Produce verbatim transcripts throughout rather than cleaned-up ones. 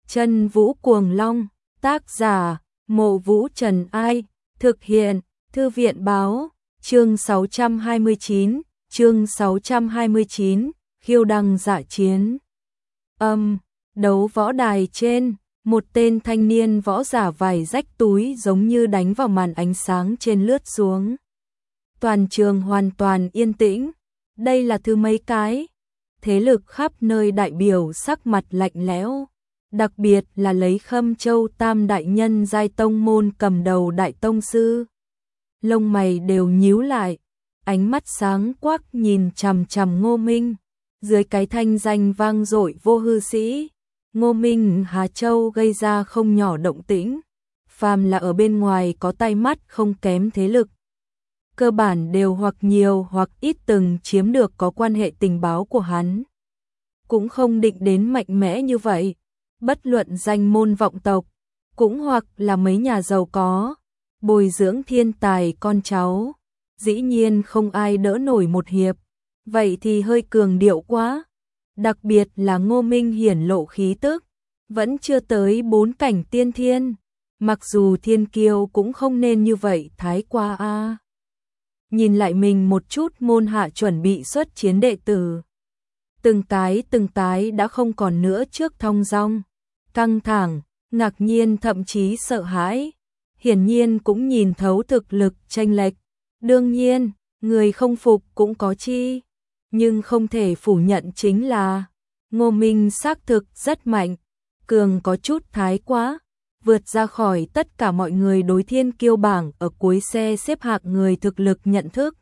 Chân Vũ Cuồng Long, tác giả, Mộ Vũ Trần Ai, thực hiện, Thư viện báo, chương sáu trăm hai mươi chín, chương sáu trăm hai mươi chín, khiêu đăng dạ chiến. Âm, đấu võ đài trên, một tên thanh niên võ giả vải rách túi giống như đánh vào màn ánh sáng trên lướt xuống. Toàn trường hoàn toàn yên tĩnh, đây là thứ mấy cái? Thế lực khắp nơi đại biểu sắc mặt lạnh lẽo, đặc biệt là lấy Khâm Châu Tam đại nhân giai tông môn cầm đầu đại tông sư. Lông mày đều nhíu lại, ánh mắt sáng quắc nhìn chằm chằm Ngô Minh, dưới cái thanh danh vang dội vô hư sĩ. Ngô Minh Hà Châu gây ra không nhỏ động tĩnh, phàm là ở bên ngoài có tay mắt không kém thế lực, cơ bản đều hoặc nhiều hoặc ít từng chiếm được có quan hệ tình báo của hắn. Cũng không định đến mạnh mẽ như vậy, bất luận danh môn vọng tộc, cũng hoặc là mấy nhà giàu có, bồi dưỡng thiên tài con cháu, dĩ nhiên không ai đỡ nổi một hiệp, vậy thì hơi cường điệu quá. Đặc biệt là Ngô Minh hiển lộ khí tức, vẫn chưa tới bốn cảnh tiên thiên, mặc dù thiên kiêu cũng không nên như vậy thái qua a. À. Nhìn lại mình một chút, môn hạ chuẩn bị xuất chiến đệ tử, từng cái từng cái đã không còn nữa trước thong dong, căng thẳng, ngạc nhiên thậm chí sợ hãi, hiển nhiên cũng nhìn thấu thực lực chênh lệch. Đương nhiên, người không phục cũng có chi, nhưng không thể phủ nhận chính là Ngô Minh xác thực rất mạnh, cường có chút thái quá, vượt ra khỏi tất cả mọi người đối thiên kiêu bảng ở cuối xe xếp hạng người thực lực nhận thức.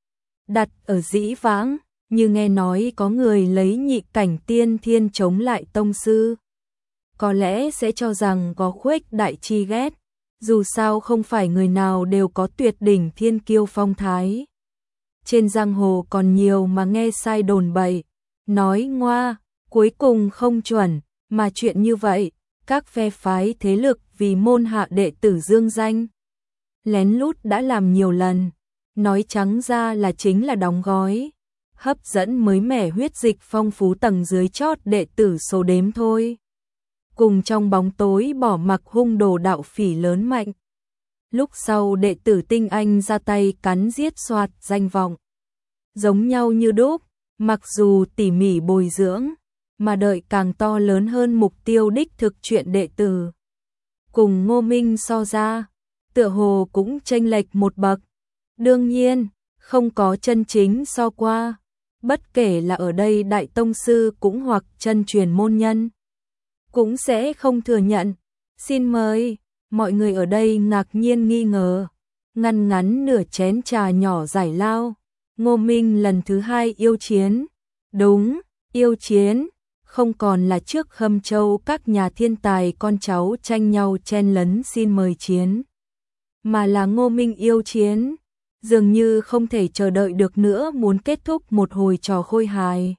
Đặt ở dĩ vãng, như nghe nói có người lấy nhị cảnh tiên thiên chống lại tông sư, có lẽ sẽ cho rằng có khuếch đại chi ghét, dù sao không phải người nào đều có tuyệt đỉnh thiên kiêu phong thái. Trên giang hồ còn nhiều mà nghe sai đồn bậy, nói ngoa, cuối cùng không chuẩn, mà chuyện như vậy, các phe phái thế lực vì môn hạ đệ tử dương danh, lén lút đã làm nhiều lần, nói trắng ra là chính là đóng gói, hấp dẫn mới mẻ huyết dịch phong phú tầng dưới chót đệ tử số đếm thôi. Cùng trong bóng tối bỏ mặc hung đồ đạo phỉ lớn mạnh. Lúc sau đệ tử tinh anh ra tay cắn giết soạt danh vọng. Giống nhau như đúc, mặc dù tỉ mỉ bồi dưỡng, mà đợi càng to lớn hơn mục tiêu đích thực chuyện đệ tử. Cùng Ngô Minh so ra, tựa hồ cũng chênh lệch một bậc. Đương nhiên, không có chân chính so qua, bất kể là ở đây đại tông sư cũng hoặc chân truyền môn nhân, cũng sẽ không thừa nhận. Xin mời, mọi người ở đây ngạc nhiên nghi ngờ, ngăn ngắn nửa chén trà nhỏ giải lao. Ngô Minh lần thứ hai yêu chiến. Đúng, yêu chiến, không còn là trước Khâm Châu các nhà thiên tài con cháu tranh nhau chen lấn xin mời chiến, mà là Ngô Minh yêu chiến, dường như không thể chờ đợi được nữa muốn kết thúc một hồi trò khôi hài.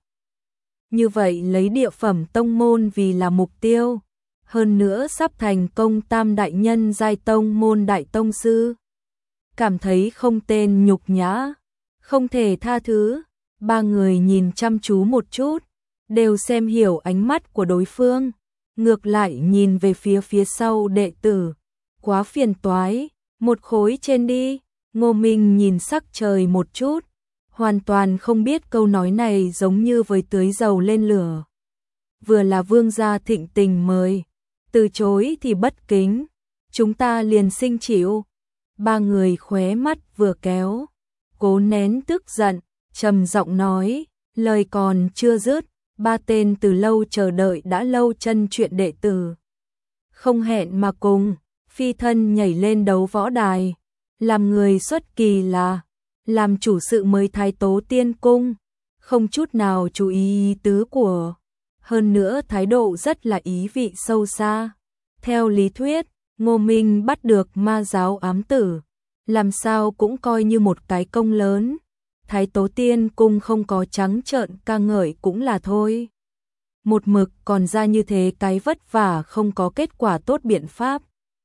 Như vậy lấy địa phẩm tông môn vì là mục tiêu, hơn nữa sắp thành công tam đại nhân giai tông môn đại tông sư. Cảm thấy không tên nhục nhã, không thể tha thứ. Ba người nhìn chăm chú một chút, đều xem hiểu ánh mắt của đối phương, ngược lại nhìn về phía phía sau đệ tử. Quá phiền toái, một khối trên đi. Ngô Minh nhìn sắc trời một chút, hoàn toàn không biết câu nói này giống như với tưới dầu lên lửa. Vừa là vương gia thịnh tình mời, từ chối thì bất kính, chúng ta liền sinh chịu. Ba người khóe mắt vừa kéo, cố nén tức giận, trầm giọng nói, lời còn chưa dứt, ba tên từ lâu chờ đợi đã lâu chân chuyện đệ tử, không hẹn mà cùng, phi thân nhảy lên đấu võ đài, làm người xuất kỳ là làm chủ sự mới Thái Tố Tiên Cung, không chút nào chú ý ý tứ của, hơn nữa thái độ rất là ý vị sâu xa. Theo lý thuyết, Ngô Minh bắt được ma giáo ám tử, làm sao cũng coi như một cái công lớn. Thái Tố Tiên Cung không có trắng trợn ca ngợi cũng là thôi. Một mực còn ra như thế cái vất vả không có kết quả tốt biện pháp.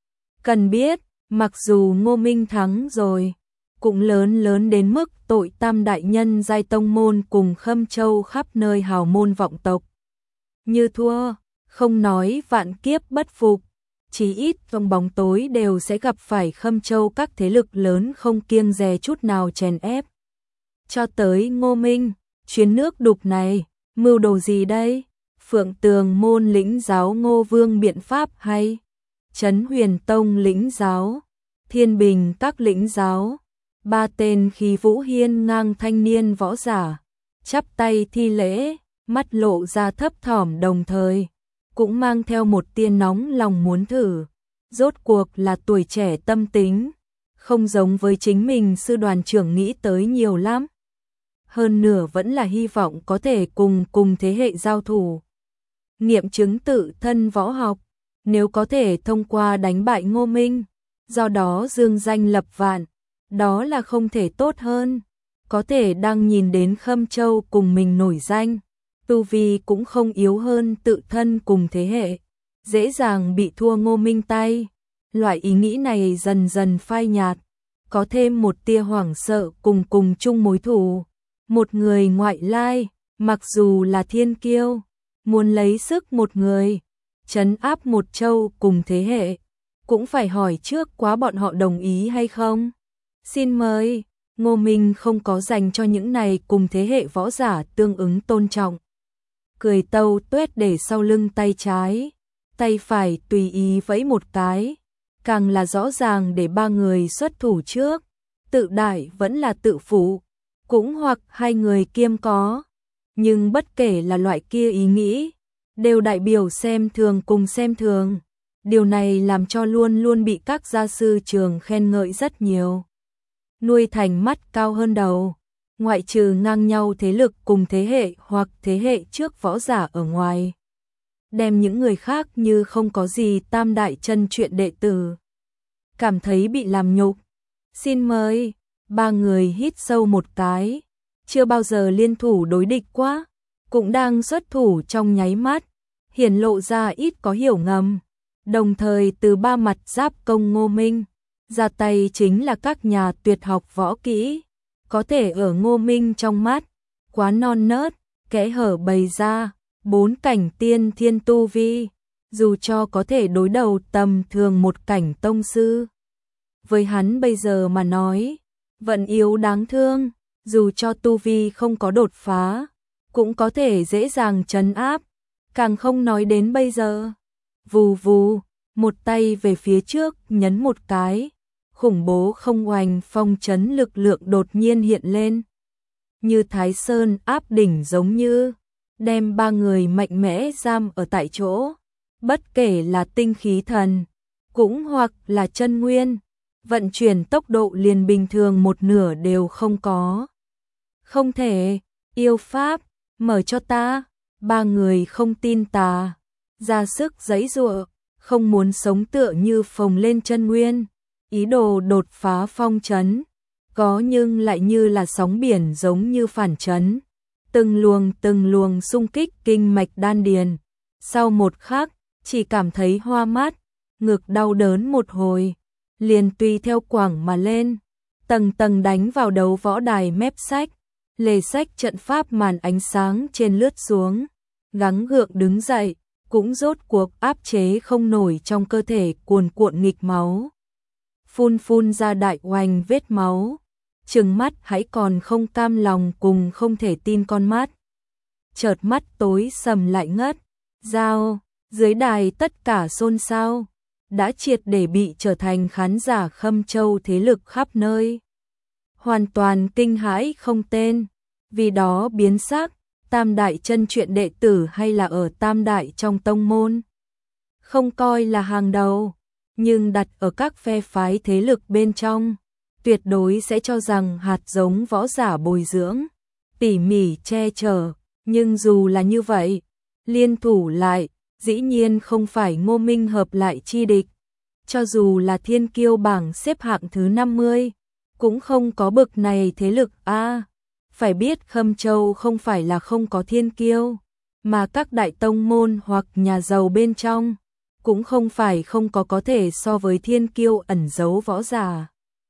Cần biết, mặc dù Ngô Minh thắng rồi, cũng lớn lớn đến mức tội tam đại nhân giai tông môn cùng Khâm Châu khắp nơi hào môn vọng tộc. Như thua, Không nói vạn kiếp bất phục, chí ít trong bóng tối đều sẽ gặp phải Khâm Châu các thế lực lớn không kiêng dè chút nào chèn ép. Cho tới Ngô Minh, chuyến nước đục này, mưu đồ gì đây? Phượng Tường môn lĩnh giáo Ngô Vương biện pháp hay? Trấn Huyền Tông lĩnh giáo, Thiên Bình các lĩnh giáo, ba tên khí vũ hiên ngang thanh niên võ giả, chắp tay thi lễ, mắt lộ ra thấp thỏm đồng thời, cũng mang theo một tia nóng lòng muốn thử. Rốt cuộc là tuổi trẻ tâm tính, không giống với chính mình sư đoàn trưởng nghĩ tới nhiều lắm. Hơn nửa vẫn là hy vọng có thể cùng cùng thế hệ giao thủ. Nghiệm chứng tự thân võ học, nếu có thể thông qua đánh bại Ngô Minh, do đó dương danh lập vạn, đó là không thể tốt hơn. Có thể đang nhìn đến Khâm Châu cùng mình nổi danh, tu vi cũng không yếu hơn tự thân cùng thế hệ, dễ dàng bị thua Ngô Minh tay. Loại ý nghĩ này dần dần phai nhạt, có thêm một tia hoảng sợ cùng cùng chung mối thù. Một người ngoại lai, mặc dù là thiên kiêu, muốn lấy sức một người, trấn áp một châu cùng thế hệ, cũng phải hỏi trước quá bọn họ đồng ý hay không. Xin mời, Ngô Minh không có dành cho những này cùng thế hệ võ giả tương ứng tôn trọng. Cười tâu tuét để sau lưng tay trái, tay phải tùy ý vẫy một cái, càng là rõ ràng để ba người xuất thủ trước, tự đại vẫn là tự phụ, cũng hoặc hai người kiêm có. Nhưng bất kể là loại kia ý nghĩ, đều đại biểu xem thường cùng xem thường. Điều này làm cho luôn luôn bị các gia sư trường khen ngợi rất nhiều. Nuôi thành mắt cao hơn đầu, ngoại trừ ngang nhau thế lực cùng thế hệ hoặc thế hệ trước võ giả ở ngoài. Đem những người khác như không có gì tam đại chân chuyện đệ tử. Cảm thấy bị làm nhục. Xin mời, ba người hít sâu một cái. Chưa bao giờ liên thủ đối địch quá, cũng đang xuất thủ trong nháy mắt, hiển lộ ra ít có hiểu ngầm. Đồng thời từ ba mặt giáp công Ngô Minh, ra tay chính là các nhà tuyệt học võ kỹ, có thể ở Ngô Minh trong mắt, quá non nớt, kẽ hở bày ra, bốn cảnh tiên thiên tu vi, dù cho có thể đối đầu tầm thường một cảnh tông sư. Với hắn bây giờ mà nói, vẫn yếu đáng thương, dù cho tu vi không có đột phá, cũng có thể dễ dàng trấn áp, càng không nói đến bây giờ. Vù vù, một tay về phía trước nhấn một cái, khủng bố không oanh phong trấn lực lượng đột nhiên hiện lên. Như Thái Sơn áp đỉnh giống như, đem ba người mạnh mẽ giam ở tại chỗ, bất kể là tinh khí thần, cũng hoặc là chân nguyên, vận chuyển tốc độ liền bình thường một nửa đều không có. Không thể, yêu pháp, mở cho ta, ba người không tin tà, ra sức giãy giụa, không muốn sống tựa như phồng lên chân nguyên, ý đồ đột phá phong trấn, có nhưng lại như là sóng biển giống như phản trấn, từng luồng từng luồng xung kích kinh mạch đan điền. Sau một khắc, chỉ cảm thấy hoa mắt, ngực đau đớn một hồi, liền tùy theo quảng mà lên, tầng tầng đánh vào đấu võ đài mép sách, lề sách trận pháp màn ánh sáng trên lướt xuống, gắng gượng đứng dậy, cũng rốt cuộc áp chế không nổi trong cơ thể cuồn cuộn nghịch máu. Phun phun ra đại oanh vết máu, trừng mắt hãy còn không cam lòng cùng không thể tin con mắt. Chợt mắt tối sầm lại ngất, dao, dưới đài tất cả xôn xao, đã triệt để bị trở thành khán giả Khâm Châu thế lực khắp nơi. Hoàn toàn kinh hãi không tên, vì đó biến sắc, tam đại chân truyện đệ tử hay là ở tam đại trong tông môn. Không coi là hàng đầu, nhưng đặt ở các phe phái thế lực bên trong, tuyệt đối sẽ cho rằng hạt giống võ giả bồi dưỡng, tỉ mỉ che chở, nhưng dù là như vậy, liên thủ lại, dĩ nhiên không phải Ngô Minh hợp lại chi địch. Cho dù là thiên kiêu bảng xếp hạng thứ năm mươi, cũng không có bực này thế lực a. Phải biết Khâm Châu không phải là không có thiên kiêu, mà các đại tông môn hoặc nhà giàu bên trong, cũng không phải không có có thể so với thiên kiêu ẩn giấu võ giả.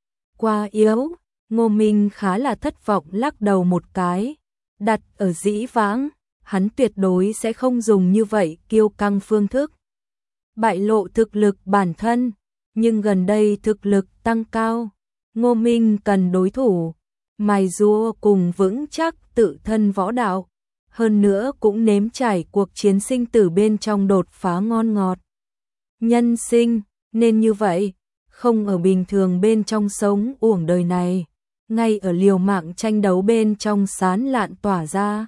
Quá yếu, Ngô Minh khá là thất vọng lắc đầu một cái, đặt ở dĩ vãng, hắn tuyệt đối sẽ không dùng như vậy kiêu căng phương thức bại lộ thực lực bản thân, nhưng gần đây thực lực tăng cao, Ngô Minh cần đối thủ, mài giũa cùng vững chắc tự thân võ đạo, hơn nữa cũng nếm trải cuộc chiến sinh tử bên trong đột phá ngon ngọt. Nhân sinh, nên như vậy, không ở bình thường bên trong sống uổng đời này, ngay ở liều mạng tranh đấu bên trong sán lạn tỏa ra.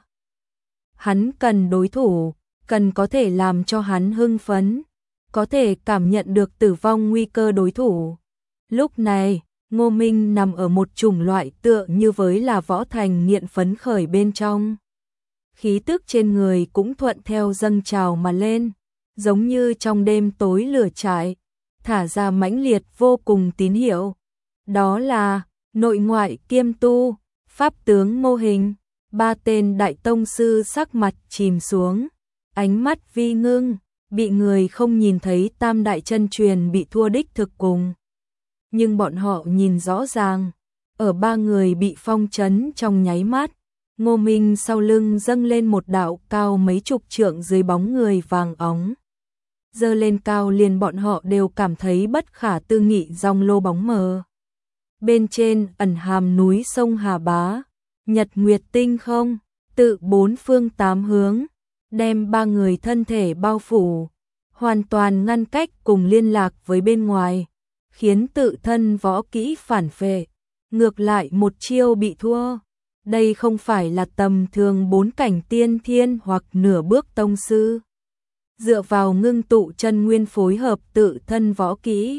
Hắn cần đối thủ, cần có thể làm cho hắn hưng phấn, có thể cảm nhận được tử vong nguy cơ đối thủ. Lúc này, Ngô Minh nằm ở một chủng loại tựa như với là võ thành nghiện phấn khởi bên trong. Khí tức trên người cũng thuận theo dâng trào mà lên, giống như trong đêm tối lửa trại, thả ra mãnh liệt vô cùng tín hiệu. Đó là nội ngoại kiêm tu, pháp tướng mô hình. Ba tên đại tông sư sắc mặt chìm xuống, ánh mắt vi ngưng, bị người không nhìn thấy tam đại chân truyền bị thua đích thực cùng. Nhưng bọn họ nhìn rõ ràng, ở ba người bị phong trấn trong nháy mắt, Ngô Minh sau lưng dâng lên một đạo cao mấy chục trượng dưới bóng người vàng óng. Dơ lên cao liền bọn họ đều cảm thấy bất khả tư nghị dòng lô bóng mờ. Bên trên ẩn hàm núi sông Hà Bá, nhật nguyệt tinh không, tự bốn phương tám hướng, đem ba người thân thể bao phủ, hoàn toàn ngăn cách cùng liên lạc với bên ngoài, khiến tự thân võ kỹ phản phệ, ngược lại một chiêu bị thua. Đây không phải là tầm thường bốn cảnh tiên thiên hoặc nửa bước tông sư. Dựa vào ngưng tụ chân nguyên phối hợp tự thân võ kỹ,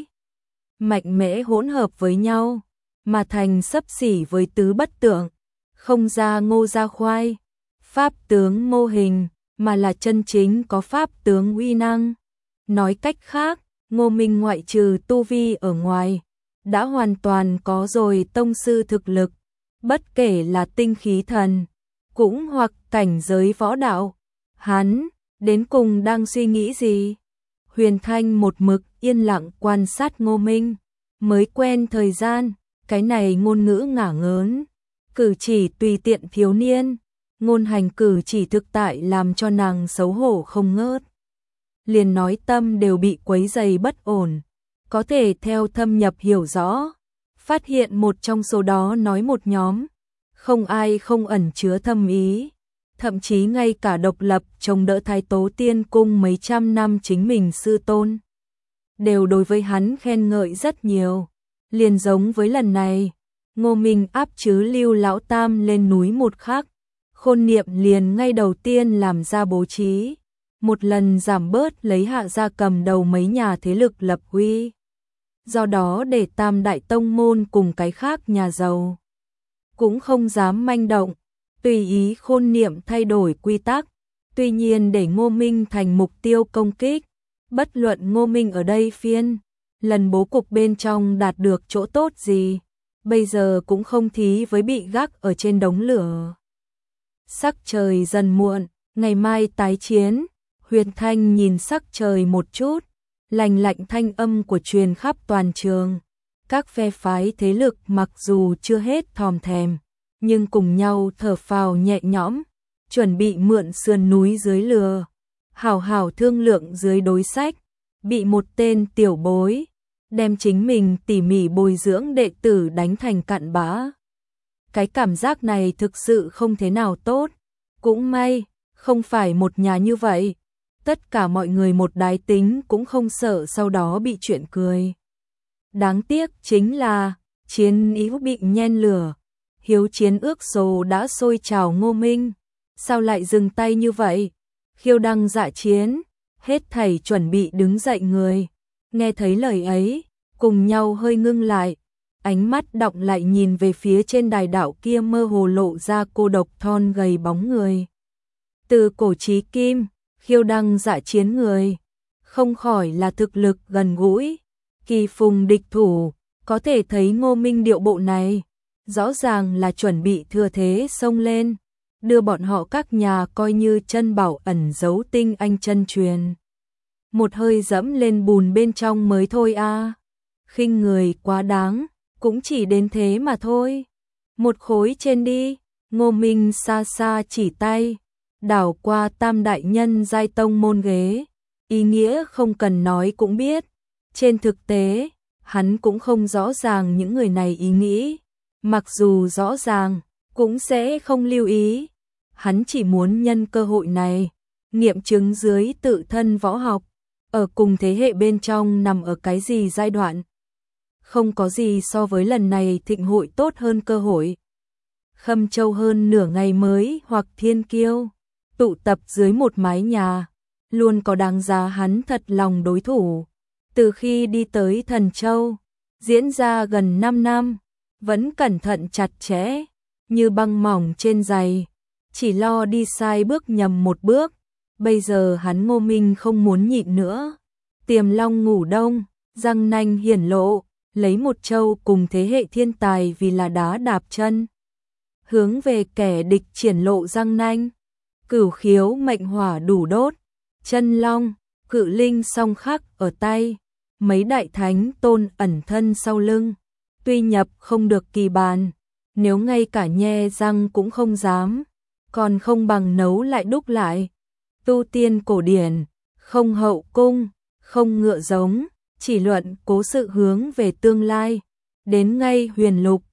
mạnh mẽ hỗn hợp với nhau, mà thành xấp xỉ với tứ bất tượng, không ra ngô ra khoai, pháp tướng mô hình, mà là chân chính có pháp tướng uy năng. Nói cách khác, Ngô Minh ngoại trừ tu vi ở ngoài, đã hoàn toàn có rồi tông sư thực lực, bất kể là tinh khí thần, cũng hoặc cảnh giới võ đạo. Hắn, đến cùng đang suy nghĩ gì? Huyền Thanh một mực yên lặng quan sát Ngô Minh, mới quen thời gian, cái này ngôn ngữ ngả ngớn, cử chỉ tùy tiện thiếu niên, ngôn hành cử chỉ thực tại làm cho nàng xấu hổ không ngớt. Liền nói tâm đều bị quấy dày bất ổn, có thể theo thâm nhập hiểu rõ, phát hiện một trong số đó nói một nhóm, không ai không ẩn chứa thâm ý, thậm chí ngay cả độc lập chống đỡ Thái Tố Tiên Cung mấy trăm năm chính mình sư tôn, đều đối với hắn khen ngợi rất nhiều. Liền giống với lần này, Ngô Minh áp chứ Lưu Lão Tam lên núi một khắc, Khôn Niệm liền ngay đầu tiên làm ra bố trí, một lần giảm bớt lấy Hạ gia cầm đầu mấy nhà thế lực lập uy. Do đó để Tam đại tông môn cùng cái khác nhà giàu cũng không dám manh động, tùy ý Khôn Niệm thay đổi quy tắc, tuy nhiên để Ngô Minh thành mục tiêu công kích, bất luận Ngô Minh ở đây phiên lần bố cục bên trong đạt được chỗ tốt gì, bây giờ cũng không thí với bị gác ở trên đống lửa. Sắc trời dần muộn, ngày mai tái chiến. Huyền Thanh nhìn sắc trời một chút, lành lạnh thanh âm của truyền khắp toàn trường. Các phe phái thế lực mặc dù chưa hết thòm thèm, nhưng cùng nhau thở phào nhẹ nhõm, chuẩn bị mượn sườn núi dưới lừa, hảo hảo thương lượng dưới đối sách. Bị một tên tiểu bối đem chính mình tỉ mỉ bồi dưỡng đệ tử đánh thành cặn bã. Cái cảm giác này thực sự không thế nào tốt. Cũng may, không phải một nhà như vậy. Tất cả mọi người một đái tính cũng không sợ sau đó bị chuyện cười. Đáng tiếc chính là chiến ý bị nhen lửa. Hiếu chiến ước số đã sôi trào Ngô Minh. Sao lại dừng tay như vậy? Khiêu đăng dạ chiến. Hết thảy chuẩn bị đứng dậy người, nghe thấy lời ấy, cùng nhau hơi ngưng lại, ánh mắt đọng lại nhìn về phía trên đài đạo kia mơ hồ lộ ra cô độc thon gầy bóng người. Từ cổ chí kim, khiêu đăng dạ chiến người, không khỏi là thực lực gần gũi, kỳ phùng địch thủ, có thể thấy Ngô Minh điệu bộ này, rõ ràng là chuẩn bị thừa thế xông lên. Đưa bọn họ các nhà coi như chân bảo ẩn giấu tinh anh chân truyền. Một hơi dẫm lên bùn bên trong mới thôi a. À. Khinh người quá đáng, cũng chỉ đến thế mà thôi. Một khối trên đi, Ngô Minh xa xa chỉ tay, đảo qua tam đại nhân giai tông môn ghế, ý nghĩa không cần nói cũng biết. Trên thực tế, hắn cũng không rõ ràng những người này ý nghĩ, mặc dù rõ ràng, cũng sẽ không lưu ý. Hắn chỉ muốn nhân cơ hội này, nghiệm chứng dưới tự thân võ học, ở cùng thế hệ bên trong nằm ở cái gì giai đoạn. Không có gì so với lần này thịnh hội tốt hơn cơ hội. Khâm Châu hơn nửa ngày mới hoặc thiên kiêu, tụ tập dưới một mái nhà, luôn có đáng giá hắn thật lòng đối thủ. Từ khi đi tới Thần Châu, diễn ra gần năm năm, vẫn cẩn thận chặt chẽ, như băng mỏng trên giày, chỉ lo đi sai bước nhầm một bước. Bây giờ hắn Ngô Minh không muốn nhịn nữa. Tiềm long ngủ đông, răng nanh hiển lộ, lấy một châu cùng thế hệ thiên tài vì là đá đạp chân. Hướng về kẻ địch triển lộ răng nanh, cửu khiếu mệnh hỏa đủ đốt, chân long, cự linh song khắc ở tay, mấy đại thánh tôn ẩn thân sau lưng. Tuy nhập không được kỳ bàn, nếu ngay cả nhe răng cũng không dám, còn không bằng nấu lại đúc lại. Tu tiên cổ điển, không hậu cung, không ngựa giống, chỉ luận cố sự hướng về tương lai. Đến ngay huyền lục,